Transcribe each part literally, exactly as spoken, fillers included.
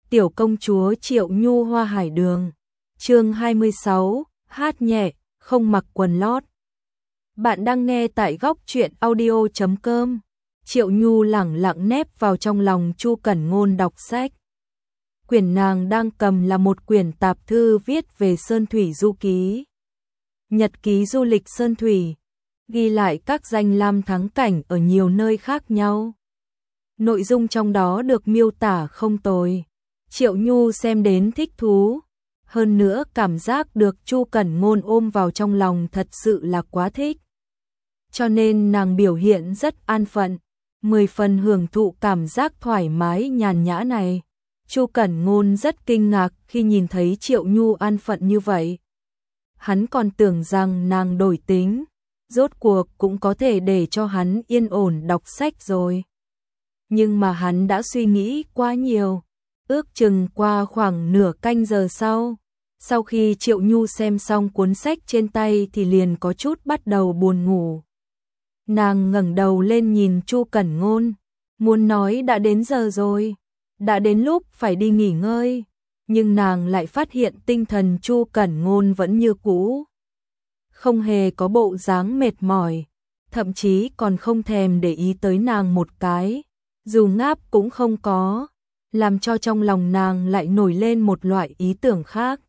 Tiểu công chúa Triệu Nhu Hoa Hải Đường. Chương hai mươi sáu, hát nhẹ, không mặc quần lót. Bạn đang nghe tại góc truyện audio chấm com. Triệu Nhu lẳng lặng nép vào trong lòng Chu Cẩn Ngôn đọc sách. Quyển nàng đang cầm là một quyển tạp thư viết về Sơn Thủy du ký. Nhật ký du lịch Sơn Thủy, ghi lại các danh lam thắng cảnh ở nhiều nơi khác nhau. Nội dung trong đó được miêu tả không tồi. Triệu Nhu xem đến thích thú, hơn nữa cảm giác được Chu Cẩn Ngôn ôm vào trong lòng thật sự là quá thích. Cho nên nàng biểu hiện rất an phận, mười phần hưởng thụ cảm giác thoải mái nhàn nhã này. Chu Cẩn Ngôn rất kinh ngạc khi nhìn thấy Triệu Nhu an phận như vậy. Hắn còn tưởng rằng nàng đổi tính, rốt cuộc cũng có thể để cho hắn yên ổn đọc sách rồi. Nhưng mà hắn đã suy nghĩ quá nhiều. Ước chừng qua khoảng nửa canh giờ sau, sau khi Triệu Nhu xem xong cuốn sách trên tay thì liền có chút bắt đầu buồn ngủ. Nàng ngẩng đầu lên nhìn Chu Cẩn Ngôn, muốn nói đã đến giờ rồi, đã đến lúc phải đi nghỉ ngơi, nhưng nàng lại phát hiện tinh thần Chu Cẩn Ngôn vẫn như cũ, không hề có bộ dáng mệt mỏi, thậm chí còn không thèm để ý tới nàng một cái, dù ngáp cũng không có, làm cho trong lòng nàng lại nổi lên một loại ý tưởng khác.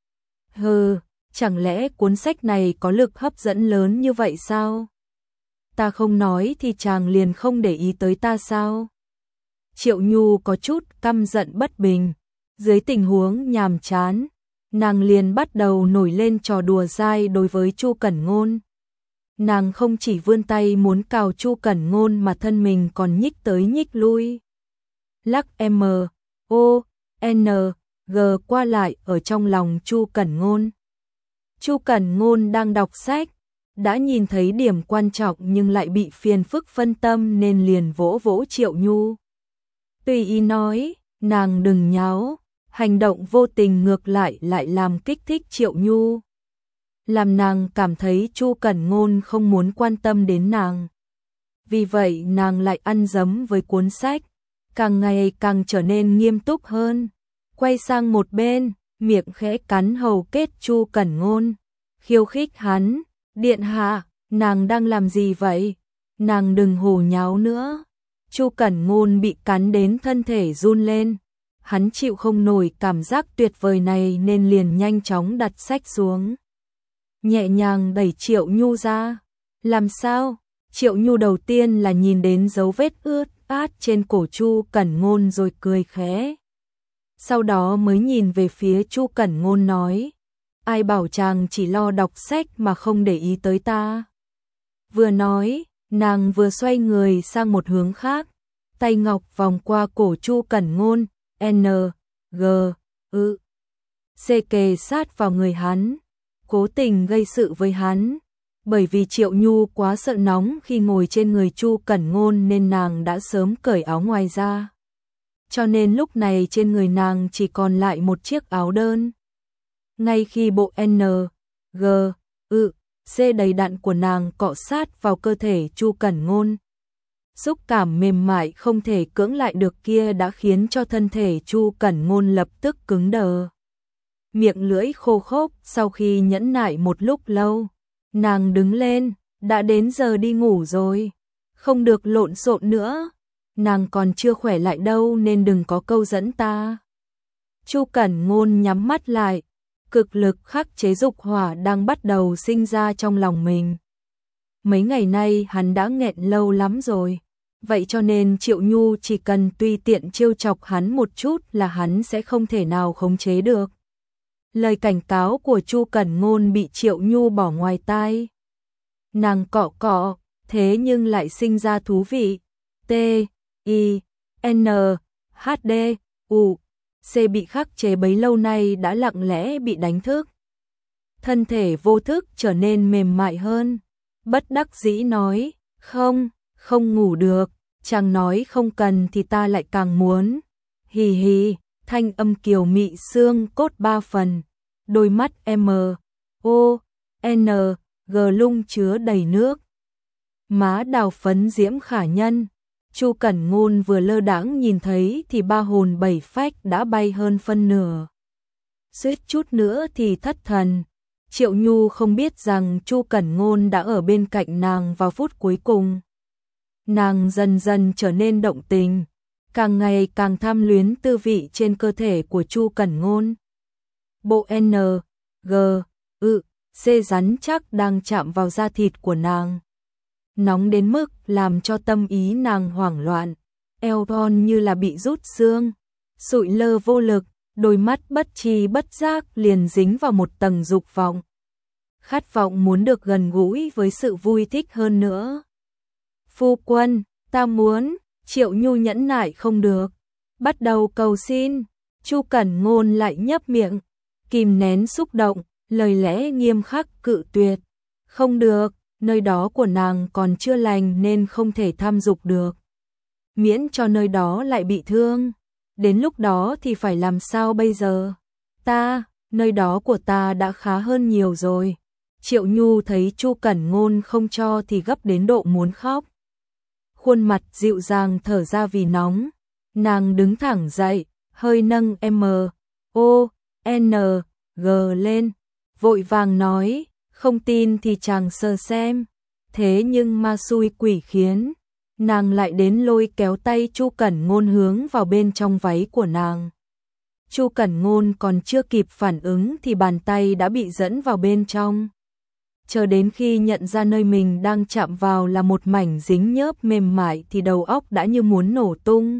Hừ, chẳng lẽ cuốn sách này có lực hấp dẫn lớn như vậy sao? Ta không nói thì chàng liền không để ý tới ta sao? Triệu Nhu có chút căm giận bất bình, dưới tình huống nhàm chán, nàng liền bắt đầu nổi lên trò đùa dai đối với Chu Cẩn Ngôn. Nàng không chỉ vươn tay muốn cào Chu Cẩn Ngôn mà thân mình còn nhích tới nhích lui. Lắc M, O, N, G qua lại ở trong lòng Chu Cẩn Ngôn. Chu Cẩn Ngôn đang đọc sách, đã nhìn thấy điểm quan trọng nhưng lại bị phiền phức phân tâm nên liền vỗ vỗ Triệu Nhu. Tùy ý nói, nàng đừng nháo, hành động vô tình ngược lại lại làm kích thích Triệu Nhu. Làm nàng cảm thấy Chu Cẩn Ngôn không muốn quan tâm đến nàng. Vì vậy nàng lại ăn dấm với cuốn sách, càng ngày càng trở nên nghiêm túc hơn. Quay sang một bên, miệng khẽ cắn hầu kết Chu Cẩn Ngôn, khiêu khích hắn, điện hạ, nàng đang làm gì vậy? Nàng đừng hồ nháo nữa. Chu Cẩn Ngôn bị cắn đến thân thể run lên, hắn chịu không nổi cảm giác tuyệt vời này nên liền nhanh chóng đặt sách xuống. Nhẹ nhàng đẩy Triệu Nhu ra. Làm sao? Triệu Nhu đầu tiên là nhìn đến dấu vết ướt át trên cổ Chu Cẩn Ngôn rồi cười khẽ. Sau đó mới nhìn về phía Chu Cẩn Ngôn nói, ai bảo chàng chỉ lo đọc sách mà không để ý tới ta. Vừa nói, nàng vừa xoay người sang một hướng khác, tay ngọc vòng qua cổ Chu Cẩn Ngôn, N, G, ư, C kề sát vào người hắn, cố tình gây sự với hắn. Bởi vì Triệu Nhu quá sợ nóng khi ngồi trên người Chu Cẩn Ngôn nên nàng đã sớm cởi áo ngoài ra. Cho nên lúc này trên người nàng chỉ còn lại một chiếc áo đơn. Ngay khi bộ N, G, ư, C đầy đặn của nàng cọ sát vào cơ thể Chu Cẩn Ngôn, xúc cảm mềm mại không thể cưỡng lại được kia đã khiến cho thân thể Chu Cẩn Ngôn lập tức cứng đờ. Miệng lưỡi khô khốc, sau khi nhẫn nại một lúc lâu, nàng đứng lên, đã đến giờ đi ngủ rồi, không được lộn xộn nữa, nàng còn chưa khỏe lại đâu nên đừng có câu dẫn ta. Chu Cẩn Ngôn nhắm mắt lại, cực lực khắc chế dục hỏa đang bắt đầu sinh ra trong lòng mình. Mấy ngày nay hắn đã nghẹn lâu lắm rồi, vậy cho nên Triệu Nhu chỉ cần tùy tiện trêu chọc hắn một chút là hắn sẽ không thể nào khống chế được. Lời cảnh cáo của Chu Cẩn Ngôn bị Triệu Nhu bỏ ngoài tai. Nàng cọ cọ, thế nhưng lại sinh ra thú vị. T, I, N, H, D, U, C bị khắc chế bấy lâu nay đã lặng lẽ bị đánh thức. Thân thể vô thức trở nên mềm mại hơn. Bất đắc dĩ nói, không, không ngủ được, chàng nói không cần thì ta lại càng muốn. Hì hì. Thanh âm kiều mị xương cốt ba phần, đôi mắt M, O, N, G lung chứa đầy nước. Má đào phấn diễm khả nhân, Chu Cẩn Ngôn vừa lơ đãng nhìn thấy thì ba hồn bảy phách đã bay hơn phân nửa. Suýt chút nữa thì thất thần. Triệu Nhu không biết rằng Chu Cẩn Ngôn đã ở bên cạnh nàng vào phút cuối cùng. Nàng dần dần trở nên động tình, càng ngày càng tham luyến tư vị trên cơ thể của Chu Cẩn Ngôn. Bộ N, G, ư, C rắn chắc đang chạm vào da thịt của nàng. Nóng đến mức làm cho tâm ý nàng hoảng loạn, eo thon như là bị rút xương, sụi lơ vô lực, đôi mắt bất tri bất giác liền dính vào một tầng dục vọng. Khát vọng muốn được gần gũi với sự vui thích hơn nữa. Phu quân, ta muốn, Triệu Nhu nhẫn nại không được, bắt đầu cầu xin. Chu Cẩn Ngôn lại nhấp miệng, kìm nén xúc động, lời lẽ nghiêm khắc cự tuyệt. Không được, nơi đó của nàng còn chưa lành nên không thể tham dục được. Miễn cho nơi đó lại bị thương, đến lúc đó thì phải làm sao bây giờ? Ta, nơi đó của ta đã khá hơn nhiều rồi. Triệu Nhu thấy Chu Cẩn Ngôn không cho thì gấp đến độ muốn khóc. Khuôn mặt dịu dàng thở ra vì nóng, nàng đứng thẳng dậy, hơi nâng M, O, N, G lên, vội vàng nói, không tin thì chàng sờ xem. Thế nhưng ma xui quỷ khiến, nàng lại đến lôi kéo tay Chu Cẩn Ngôn hướng vào bên trong váy của nàng. Chu Cẩn Ngôn còn chưa kịp phản ứng thì bàn tay đã bị dẫn vào bên trong. Chờ đến khi nhận ra nơi mình đang chạm vào là một mảnh dính nhớp mềm mại thì đầu óc đã như muốn nổ tung.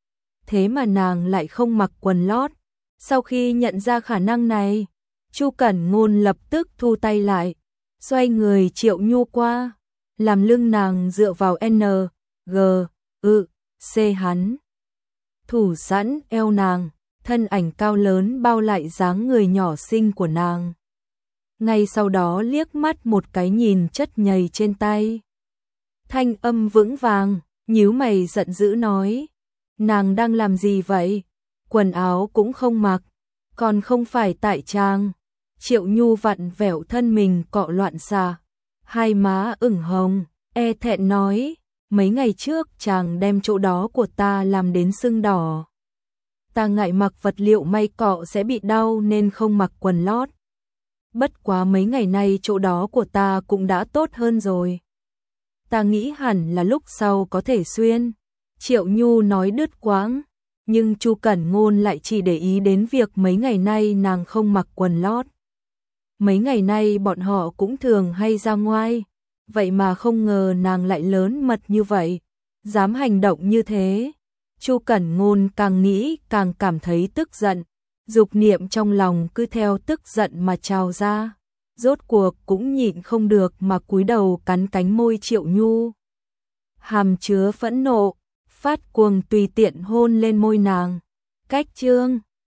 Thế mà nàng lại không mặc quần lót. Sau khi nhận ra khả năng này, Chu Cẩn Ngôn lập tức thu tay lại, xoay người Triệu Nhu qua, làm lưng nàng dựa vào N, G, ư, C hắn. Thủ sẵn eo nàng, thân ảnh cao lớn bao lại dáng người nhỏ xinh của nàng. Ngay sau đó liếc mắt một cái nhìn chất nhầy trên tay. Thanh âm vững vàng, nhíu mày giận dữ nói, nàng đang làm gì vậy? Quần áo cũng không mặc, còn không phải tại chàng. Triệu Nhu vặn vẹo thân mình cọ loạn xạ, hai má ửng hồng, e thẹn nói, mấy ngày trước chàng đem chỗ đó của ta làm đến sưng đỏ. Ta ngại mặc vật liệu may cọ sẽ bị đau nên không mặc quần lót. Bất quá mấy ngày nay chỗ đó của ta cũng đã tốt hơn rồi. Ta nghĩ hẳn là lúc sau có thể xuyên. Triệu Nhu nói đứt quãng, nhưng Chu Cẩn Ngôn lại chỉ để ý đến việc mấy ngày nay nàng không mặc quần lót. Mấy ngày nay bọn họ cũng thường hay ra ngoài, vậy mà không ngờ nàng lại lớn mật như vậy, dám hành động như thế. Chu Cẩn Ngôn càng nghĩ càng cảm thấy tức giận, dục niệm trong lòng cứ theo tức giận mà trào ra, rốt cuộc cũng nhịn không được mà cúi đầu cắn cánh môi Triệu Nhu. Hàm chứa phẫn nộ, phát cuồng tùy tiện hôn lên môi nàng. Cách chương